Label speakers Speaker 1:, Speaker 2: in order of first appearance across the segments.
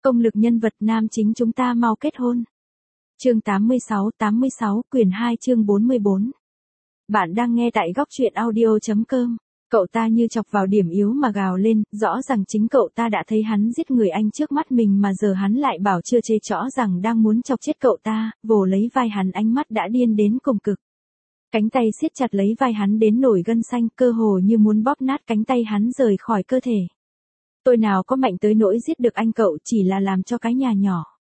Speaker 1: Công lực nhân vật nam chính chúng ta mau kết hôn. Chương 86, quyển 2 chương 44. Bạn đang nghe tại góc truyện audio.com. Cậu ta như chọc vào điểm yếu mà gào lên, rõ ràng chính cậu ta đã thấy hắn giết người anh trước mắt mình mà giờ hắn lại bảo chưa chê chõ rằng đang muốn chọc chết cậu ta, vồ lấy vai hắn, ánh mắt đã điên đến cùng cực. Cánh tay siết chặt lấy vai hắn đến nổi gân xanh, cơ hồ như muốn bóp nát cánh tay hắn rời khỏi cơ thể. Tôi nào có mạnh tới nỗi giết được anh cậu, chỉ là làm cho cái nhà nhỏ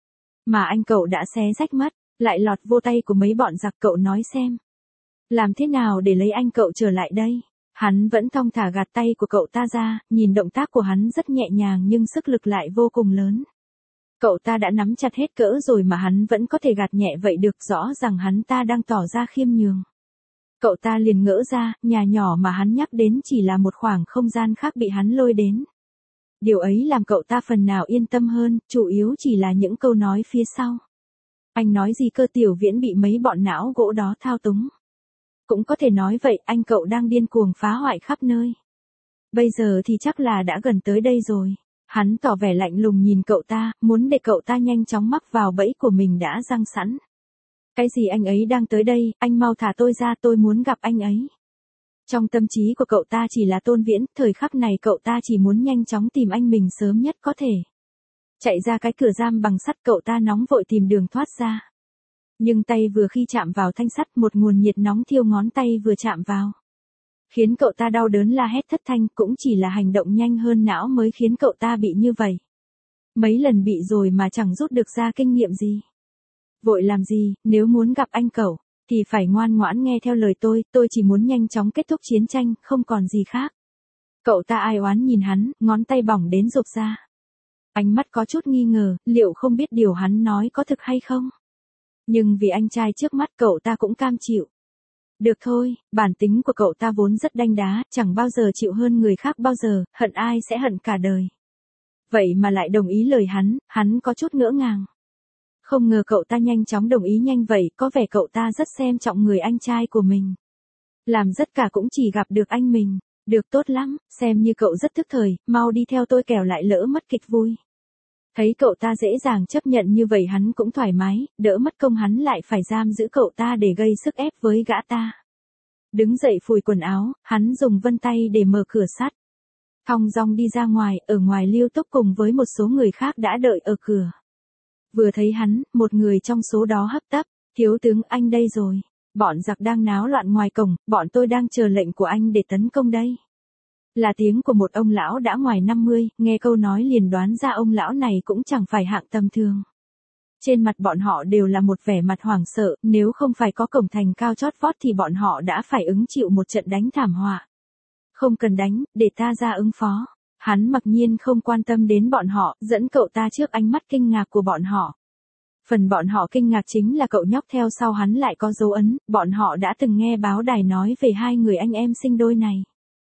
Speaker 1: mà anh cậu đã xé rách mất, lại lọt vô tay của mấy bọn giặc. Cậu nói xem, làm thế nào để lấy anh cậu trở lại đây? Hắn vẫn thong thả gạt tay của cậu ta ra, nhìn động tác của hắn rất nhẹ nhàng nhưng sức lực lại vô cùng lớn. Cậu ta đã nắm chặt hết cỡ rồi mà hắn vẫn có thể gạt nhẹ vậy được, rõ ràng hắn ta đang tỏ ra khiêm nhường. Cậu ta liền ngỡ ra, nhà nhỏ mà hắn nhắc đến chỉ là một khoảng không gian khác bị hắn lôi đến. Điều ấy làm cậu ta phần nào yên tâm hơn, chủ yếu chỉ là những câu nói phía sau. Anh nói gì cơ? Tiểu Viễn bị mấy bọn não gỗ đó thao túng. Cũng có thể nói vậy, anh cậu đang điên cuồng phá hoại khắp nơi. Bây giờ thì chắc là đã gần tới đây rồi. Hắn tỏ vẻ lạnh lùng nhìn cậu ta, muốn để cậu ta nhanh chóng mắc vào bẫy của mình đã giăng sẵn. Cái gì anh ấy đang tới đây, anh mau thả tôi ra, tôi muốn gặp anh ấy. Trong tâm trí của cậu ta chỉ là Tôn Viễn, thời khắc này cậu ta chỉ muốn nhanh chóng tìm anh mình sớm nhất có thể. Chạy ra cái cửa giam bằng sắt, cậu ta nóng vội tìm đường thoát ra. Nhưng tay vừa khi chạm vào thanh sắt, một nguồn nhiệt nóng thiêu ngón tay vừa chạm vào, khiến cậu ta đau đớn la hét thất thanh. Cũng chỉ là hành động nhanh hơn não mới khiến cậu ta bị như vậy. Mấy lần bị rồi mà chẳng rút được ra kinh nghiệm gì. Vội làm gì, nếu muốn gặp anh cậu thì phải ngoan ngoãn nghe theo lời tôi chỉ muốn nhanh chóng kết thúc chiến tranh, không còn gì khác. Cậu ta ai oán nhìn hắn, ngón tay bỏng đến rộp ra. Ánh mắt có chút nghi ngờ, liệu không biết điều hắn nói có thực hay không? Nhưng vì anh trai trước mắt cậu ta cũng cam chịu. Được thôi, bản tính của cậu ta vốn rất đanh đá, chẳng bao giờ chịu hơn người khác bao giờ, hận ai sẽ hận cả đời. Vậy mà lại đồng ý lời hắn có chút ngỡ ngàng. Không ngờ cậu ta nhanh chóng đồng ý nhanh vậy, có vẻ cậu ta rất xem trọng người anh trai của mình. Làm tất cả cũng chỉ gặp được anh mình. Được, tốt lắm, xem như cậu rất thức thời, mau đi theo tôi kẻo lại lỡ mất kịch vui. Thấy cậu ta dễ dàng chấp nhận như vậy hắn cũng thoải mái, đỡ mất công hắn lại phải giam giữ cậu ta để gây sức ép với gã ta. Đứng dậy phủi quần áo, hắn dùng vân tay để mở cửa sắt. Thong dong đi ra ngoài, ở ngoài Lưu Túc cùng với một số người khác đã đợi ở cửa. Vừa thấy hắn, một người trong số đó hấp tấp, thiếu tướng anh đây rồi. Bọn giặc đang náo loạn ngoài cổng, bọn tôi đang chờ lệnh của anh để tấn công đây. Là tiếng của một ông lão đã ngoài 50, nghe câu nói liền đoán ra ông lão này cũng chẳng phải hạng tầm thường. Trên mặt bọn họ đều là một vẻ mặt hoảng sợ, nếu không phải có cổng thành cao chót vót thì bọn họ đã phải ứng chịu một trận đánh thảm họa. Không cần đánh, để ta ra ứng phó. Hắn mặc nhiên không quan tâm đến bọn họ, dẫn cậu ta trước ánh mắt kinh ngạc của bọn họ. Phần bọn họ kinh ngạc chính là cậu nhóc theo sau hắn lại có dấu ấn, bọn họ đã từng nghe báo đài nói về hai người anh em sinh đôi này.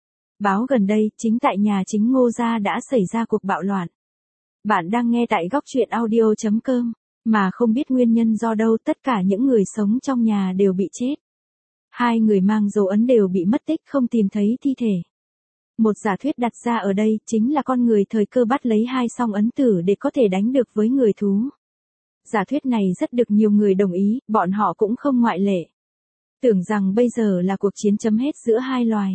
Speaker 1: Báo gần đây, chính tại nhà chính Ngô gia đã xảy ra cuộc bạo loạn. Bạn đang nghe tại góc truyện audio.com, mà không biết nguyên nhân do đâu tất cả những người sống trong nhà đều bị chết. Hai người mang dấu ấn đều bị mất tích, không tìm thấy thi thể. Một giả thuyết đặt ra ở đây chính là con người thời cơ bắt lấy hai song ấn tử để có thể đánh được với người thú. Giả thuyết này rất được nhiều người đồng ý, bọn họ cũng không ngoại lệ. Tưởng rằng bây giờ là cuộc chiến chấm hết giữa hai loài.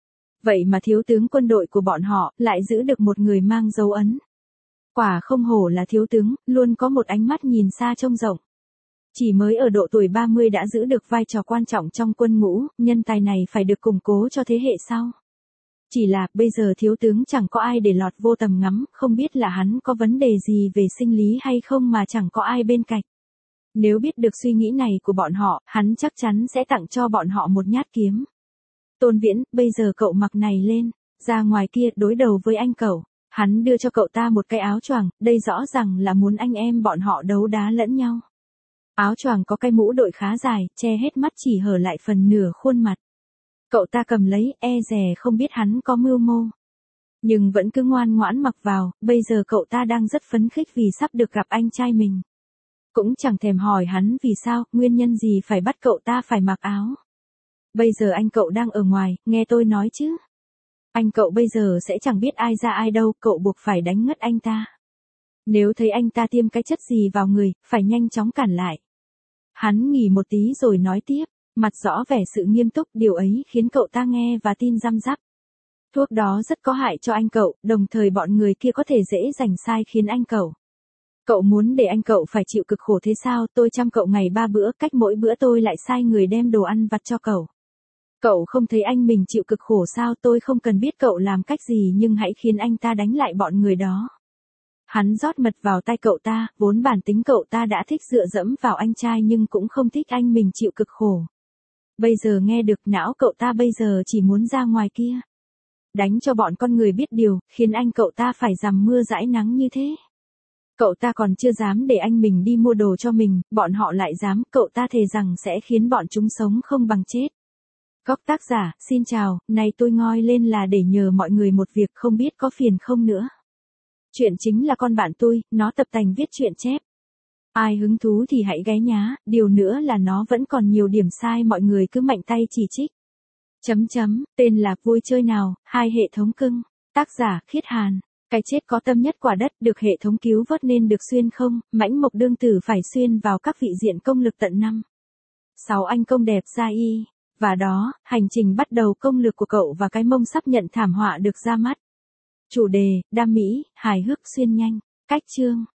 Speaker 1: Vậy mà thiếu tướng quân đội của bọn họ lại giữ được một người mang dấu ấn. Quả không hổ là thiếu tướng, luôn có một ánh mắt nhìn xa trông rộng. Chỉ mới ở độ tuổi 30 đã giữ được vai trò quan trọng trong quân ngũ, nhân tài này phải được củng cố cho thế hệ sau. Chỉ là, bây giờ thiếu tướng chẳng có ai để lọt vô tầm ngắm, không biết là hắn có vấn đề gì về sinh lý hay không mà chẳng có ai bên cạnh. Nếu biết được suy nghĩ này của bọn họ, hắn chắc chắn sẽ tặng cho bọn họ một nhát kiếm. Tôn Viễn, bây giờ cậu mặc này lên, ra ngoài kia đối đầu với anh cậu. Hắn đưa cho cậu ta một cái áo choàng, đây rõ ràng là muốn anh em bọn họ đấu đá lẫn nhau. Áo choàng có cái mũ đội khá dài, che hết mắt chỉ hở lại phần nửa khuôn mặt. Cậu ta cầm lấy, e dè không biết hắn có mưu mô. Nhưng vẫn cứ ngoan ngoãn mặc vào, bây giờ cậu ta đang rất phấn khích vì sắp được gặp anh trai mình. Cũng chẳng thèm hỏi hắn vì sao, nguyên nhân gì phải bắt cậu ta phải mặc áo. Bây giờ anh cậu đang ở ngoài, nghe tôi nói chứ. Anh cậu bây giờ sẽ chẳng biết ai ra ai đâu, cậu buộc phải đánh ngất anh ta. Nếu thấy anh ta tiêm cái chất gì vào người, phải nhanh chóng cản lại. Hắn nghỉ một tí rồi nói tiếp, mặt rõ vẻ sự nghiêm túc, điều ấy khiến cậu ta nghe và tin răm rắp. Thuốc đó rất có hại cho anh cậu, đồng thời bọn người kia có thể dễ giành sai khiến anh cậu. Cậu muốn để anh cậu phải chịu cực khổ thế sao? Tôi chăm cậu ngày 3 bữa, cách mỗi bữa tôi lại sai người đem đồ ăn vặt cho cậu. Cậu không thấy anh mình chịu cực khổ sao? Tôi không cần biết cậu làm cách gì nhưng hãy khiến anh ta đánh lại bọn người đó. Hắn rót mật vào tay cậu ta, vốn bản tính cậu ta đã thích dựa dẫm vào anh trai nhưng cũng không thích anh mình chịu cực khổ. Bây giờ nghe được, não cậu ta bây giờ chỉ muốn ra ngoài kia. Đánh cho bọn con người biết điều, khiến anh cậu ta phải dằm mưa dãi nắng như thế. Cậu ta còn chưa dám để anh mình đi mua đồ cho mình, bọn họ lại dám, cậu ta thề rằng sẽ khiến bọn chúng sống không bằng chết. Góc tác giả, xin chào, nay tôi ngoi lên là để nhờ mọi người một việc không biết có phiền không nữa. Chuyện chính là con bạn tôi, nó tập tành viết truyện chép. Ai hứng thú thì hãy ghé nhá, điều nữa là nó vẫn còn nhiều điểm sai mọi người cứ mạnh tay chỉ trích. Tên là Vui chơi nào, hai hệ thống cưng, tác giả Khiết Hàn. Cái chết có tâm nhất quả đất được hệ thống cứu vớt nên được xuyên không, mãnh mộc đương tử phải xuyên vào các vị diện công lực tận 6 anh công đẹp gia y. Và đó, hành trình bắt đầu công lực của cậu và cái mông sắp nhận thảm họa được ra mắt. Chủ đề, đam mỹ, hài hước xuyên nhanh. Cách chương.